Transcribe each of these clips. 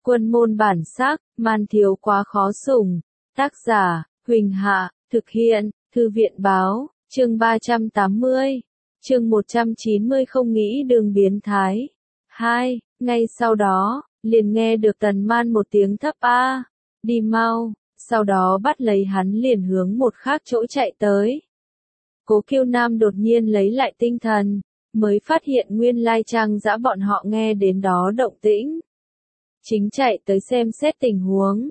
Quân môn bản sắc, man thiếu quá khó sủng. Tác giả, Huỳnh Hạ, thực hiện, Thư viện báo, chương 380, chương 190 không nghĩ đường biến thái. 2, ngay sau đó, liền nghe được Tần Man một tiếng thấp a, đi mau, sau đó bắt lấy hắn liền hướng một khác chỗ chạy tới. Cố Kiêu Nam đột nhiên lấy lại tinh thần, mới phát hiện nguyên lai Trang Dã bọn họ nghe đến đó động tĩnh. Chính chạy tới xem xét tình huống.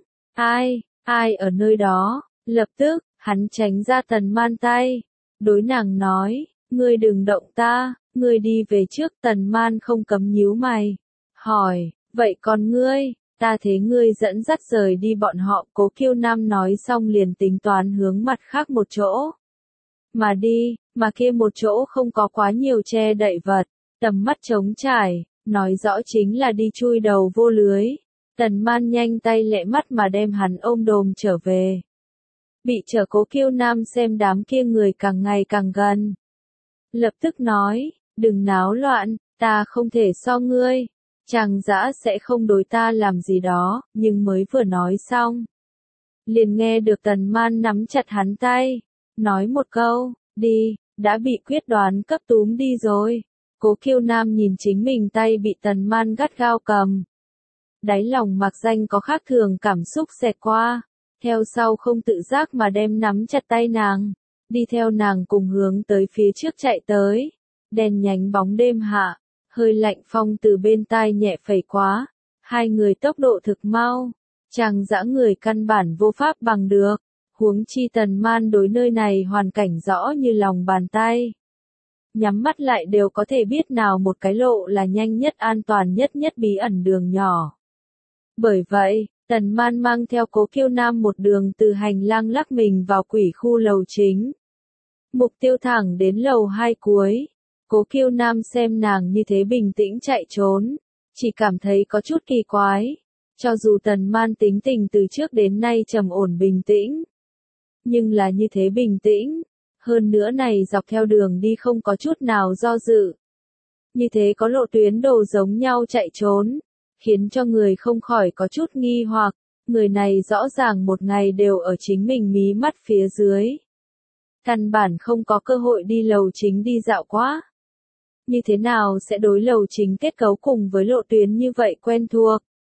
Ai ở nơi đó? Lập tức, hắn tránh ra Tần Man tay. Đối nàng nói, ngươi đừng động ta, ngươi đi về trước. Tần Man không cấm nhíu mày. Hỏi, vậy còn ngươi, ta thế ngươi dẫn dắt rời đi bọn họ. Cố Kiêu Nam nói xong liền tính toán hướng mặt khác một chỗ. Mà đi, mà kia một chỗ không có quá nhiều che đậy vật, tầm mắt trống trải, nói rõ chính là đi chui đầu vô lưới. Tần Man nhanh tay lẹ mắt mà đem hắn ôm đồm trở về. Bị trở Cố Kiêu Nam xem đám kia người càng ngày càng gần. Lập tức nói, đừng náo loạn, ta không thể so ngươi. Trang Dã sẽ không đối ta làm gì đó, nhưng mới vừa nói xong. Liền nghe được Tần Man nắm chặt hắn tay, nói một câu, đi, đã bị quyết đoán cấp túm đi rồi. Cố Kiêu Nam nhìn chính mình tay bị Tần Man gắt gao cầm. Đáy lòng mặc danh có khác thường cảm xúc xẹt qua, theo sau không tự giác mà đem nắm chặt tay nàng, đi theo nàng cùng hướng tới phía trước chạy tới. Đèn nhánh bóng đêm hạ, hơi lạnh phong từ bên tai nhẹ phẩy quá, hai người tốc độ thực mau, Trang Dã người căn bản vô pháp bằng được, huống chi Tần Man đối nơi này hoàn cảnh rõ như lòng bàn tay. Nhắm mắt lại đều có thể biết nào một cái lộ là nhanh nhất an toàn nhất bí ẩn đường nhỏ. Bởi vậy, Tần Man mang theo Cố Kiêu Nam một đường từ hành lang lắc mình vào quỷ khu lầu chính. Mục tiêu thẳng đến lầu 2 cuối. Cố Kiêu Nam xem nàng như thế bình tĩnh chạy trốn, chỉ cảm thấy có chút kỳ quái. Cho dù Tần Man tính tình từ trước đến nay trầm ổn bình tĩnh, nhưng là như thế bình tĩnh, hơn nữa này dọc theo đường đi không có chút nào do dự. Như thế có lộ tuyến đồ giống nhau chạy trốn, khiến cho người không khỏi có chút nghi hoặc, người này rõ ràng một ngày đều ở chính mình mí mắt phía dưới. Căn bản không có cơ hội đi lầu chính đi dạo quá. Như thế nào sẽ đối lầu chính kết cấu cùng với lộ tuyến như vậy quen thuộc?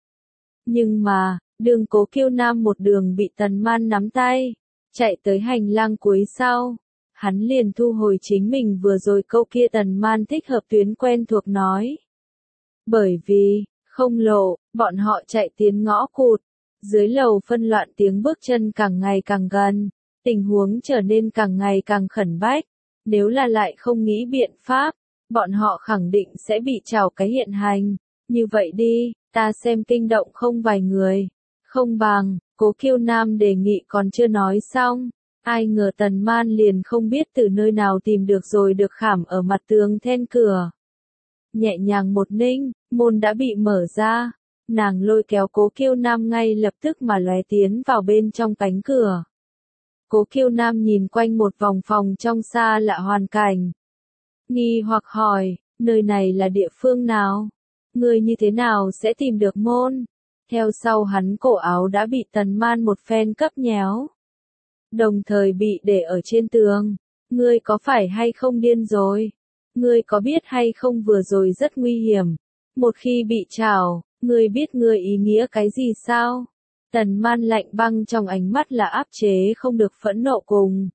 Nhưng mà, đường Cố Kiêu Nam một đường bị Tần Man nắm tay, chạy tới hành lang cuối sau. Hắn liền thu hồi chính mình vừa rồi câu kia Tần Man thích hợp tuyến quen thuộc nói. Bởi vì, không lộ, bọn họ chạy tiến ngõ cụt, dưới lầu phân loạn tiếng bước chân càng ngày càng gần, tình huống trở nên càng ngày càng khẩn bách, nếu là lại không nghĩ biện pháp, bọn họ khẳng định sẽ bị trảo cái hiện hành, như vậy đi, ta xem kinh động không vài người, không bằng, Cố Kiêu Nam đề nghị còn chưa nói xong. Ai ngờ Tần Man liền không biết từ nơi nào tìm được rồi được khảm ở mặt tường then cửa. Nhẹ nhàng một ninh, môn đã bị mở ra. Nàng lôi kéo Cố Kiêu Nam ngay lập tức mà lóe tiến vào bên trong cánh cửa. Cố Kiêu Nam nhìn quanh một vòng phòng trong xa lạ hoàn cảnh. Nghi hoặc hỏi, nơi này là địa phương nào? Người như thế nào sẽ tìm được môn? Theo sau hắn cổ áo đã bị Tần Man một phen cấp nhéo. Đồng thời bị để ở trên tường. Ngươi có phải hay không điên rồi? Ngươi có biết hay không vừa rồi rất nguy hiểm. Một khi bị trảo, ngươi biết ngươi ý nghĩa cái gì sao? Tần Man lạnh băng trong ánh mắt là áp chế không được phẫn nộ cùng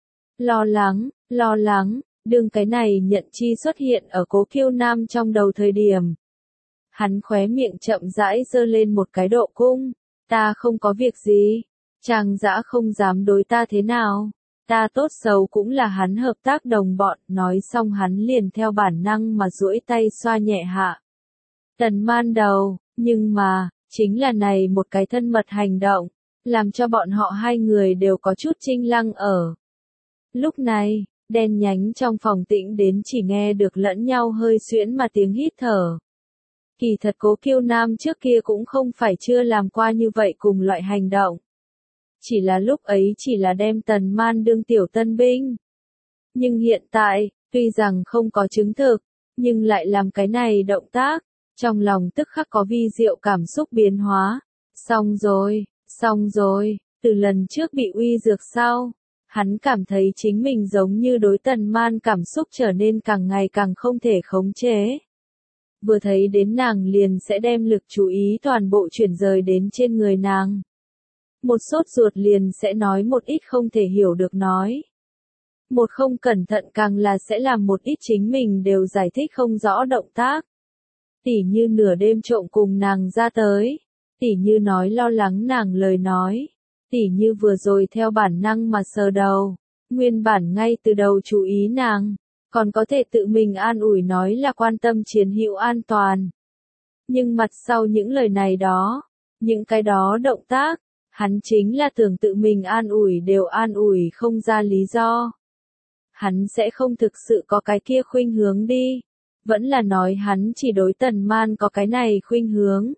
lo lắng, đương cái này nhận chi xuất hiện ở Cố Kiêu Nam trong đầu thời điểm. Hắn khóe miệng chậm rãi giơ lên một cái độ cung, ta không có việc gì. Trang Dã không dám đối ta thế nào, ta tốt xấu cũng là hắn hợp tác đồng bọn, nói xong hắn liền theo bản năng mà duỗi tay xoa nhẹ hạ. Tần Man đầu, nhưng mà, chính là này một cái thân mật hành động, làm cho bọn họ hai người đều có chút chinh lăng ở. Lúc này, đen nhánh trong phòng tĩnh đến chỉ nghe được lẫn nhau hơi xuyễn mà tiếng hít thở. Kỳ thật Cố Kiêu Nam trước kia cũng không phải chưa làm qua như vậy cùng loại hành động. Chỉ là lúc ấy chỉ là đem Tần Man đương tiểu tân binh. Nhưng hiện tại, tuy rằng không có chứng thực, nhưng lại làm cái này động tác, Trong lòng tức khắc có vi diệu cảm xúc biến hóa. Xong rồi, từ lần trước bị uy dược sau, hắn cảm thấy chính mình giống như đối Tần Man cảm xúc trở nên càng ngày càng không thể khống chế. Vừa thấy đến nàng liền sẽ đem lực chú ý toàn bộ chuyển rời đến trên người nàng. Một sốt ruột liền sẽ nói một ít không thể hiểu được nói. Một không cẩn thận càng là sẽ làm một ít chính mình đều giải thích không rõ động tác. Tỉ như nửa đêm trộm cùng nàng ra tới. Tỉ như nói lo lắng nàng lời nói. Tỉ như vừa rồi theo bản năng mà sờ đầu. Nguyên bản ngay từ đầu chú ý nàng. Còn có thể tự mình an ủi nói là quan tâm chiến hữu an toàn. Nhưng mặt sau những lời này đó, những cái đó động tác, hắn chính là tưởng tự mình an ủi đều an ủi không ra lý do. Hắn sẽ không thực sự có cái kia khuynh hướng đi. Vẫn là nói hắn chỉ đối Tần Man có cái này khuynh hướng.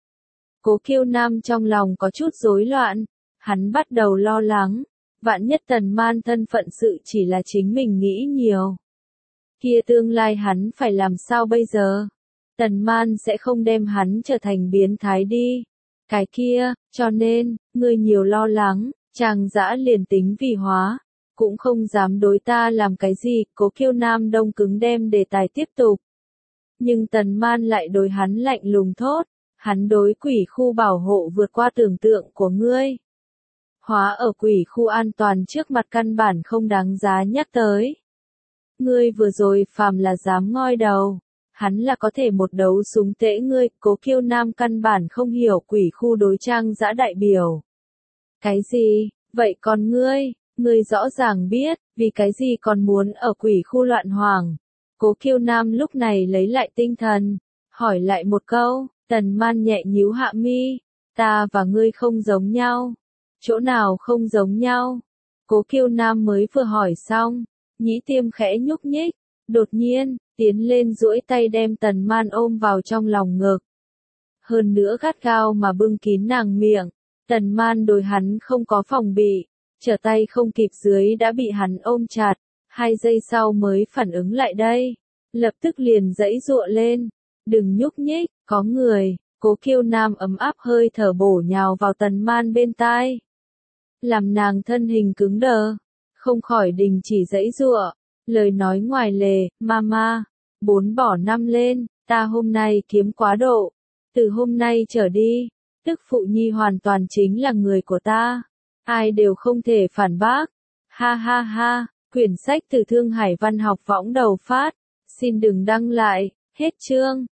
Cố Kiêu Nam trong lòng có chút rối loạn, hắn bắt đầu lo lắng, vạn nhất Tần Man thân phận sự chỉ là chính mình nghĩ nhiều. Kia tương lai hắn phải làm sao bây giờ? Tần Man sẽ không đem hắn trở thành biến thái đi. Cái kia, cho nên, ngươi nhiều lo lắng, Trang Dã liền tính vì hóa, cũng không dám đối ta làm cái gì, Cố Kiêu Nam đông cứng đem đề tài tiếp tục. Nhưng Tần Man lại đối hắn lạnh lùng thốt, hắn đối quỷ khu bảo hộ vượt qua tưởng tượng của ngươi. Hóa ở quỷ khu an toàn trước mặt căn bản không đáng giá nhắc tới. Ngươi vừa rồi phàm là dám ngoi đầu, hắn là có thể một đấu súng tễ ngươi, Cố Kiêu Nam căn bản không hiểu quỷ khu đối Trang Dã đại biểu. Cái gì, vậy còn ngươi rõ ràng biết, vì cái gì còn muốn ở quỷ khu loạn hoàng. Cố Kiêu Nam lúc này lấy lại tinh thần, hỏi lại một câu, Tần Man nhẹ nhíu hạ mi, ta và ngươi không giống nhau. Chỗ nào không giống nhau? Cố Kiêu Nam mới vừa hỏi xong, nhĩ tiêm khẽ nhúc nhích, đột nhiên, tiến lên duỗi tay đem Tần Man ôm vào trong lòng ngực. Hơn nữa gắt gao mà bưng kín nàng miệng, Tần Man đối hắn không có phòng bị, trở tay không kịp dưới đã bị hắn ôm chặt, 2 giây sau mới phản ứng lại đây, lập tức liền giãy giụa lên, đừng nhúc nhích, có người. Cố Kiêu Nam ấm áp hơi thở bổ nhào vào Tần Man bên tai, làm nàng thân hình cứng đờ, không khỏi đình chỉ giãy giụa, lời nói ngoài lề, mama, 4 bỏ 5 lên, ta hôm nay kiếm quá độ, từ hôm nay trở đi, tức phụ nhi hoàn toàn chính là người của ta, ai đều không thể phản bác, ha ha ha, quyển sách từ Thương Hải Văn học võng đầu phát, xin đừng đăng lại, hết chương.